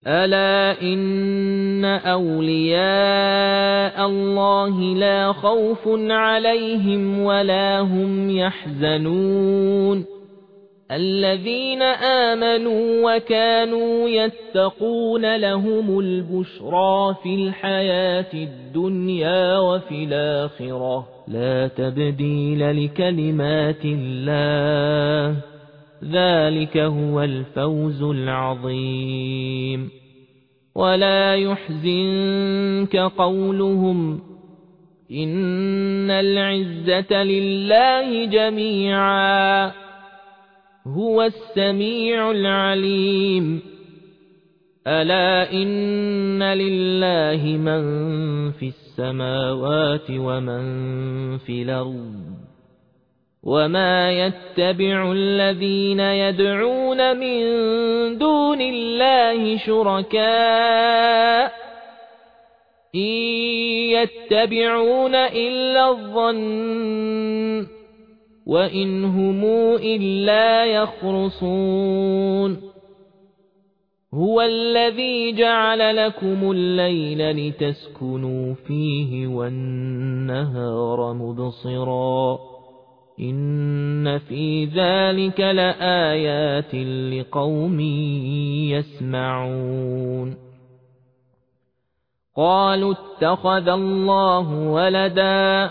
ألا إن أولياء الله لا خوف عليهم ولا هم يحزنون الذين آمنوا وكانوا يتقون لهم البشرى في الحياة الدنيا وفي الآخرة لا تبديل لكلمات الله ذلك هو الفوز العظيم ولا يحزنك قولهم إن العزة لله جميعا هو السميع العليم ألا إن لله من في السماوات ومن في الأرض وما يتبع الذين يدعون من دون الله شركاء إن يتبعون إلا الظن وإن هم إلا يخرصون هو الذي جعل لكم الليل لتسكنوا فيه والنهار مبصرا إن في ذلك لآيات لقوم يسمعون قالوا اتخذ الله ولدا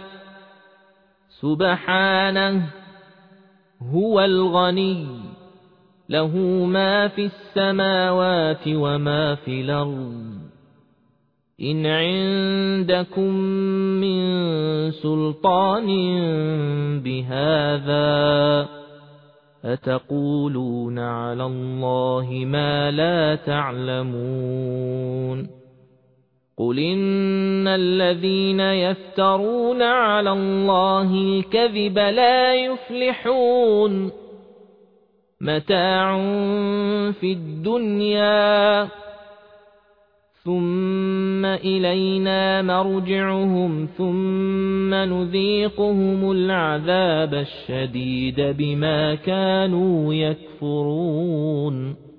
سبحانه هو الغني له ما في السماوات وما في الأرض إن عندكم من سلطان بهذا أتقولون على الله ما لا تعلمون قل إن الذين يفترون على الله الكذب لا يفلحون متاع في الدنيا ثم إلينا مرجعهم ثم نذيقهم العذاب الشديد بما كانوا يكفرون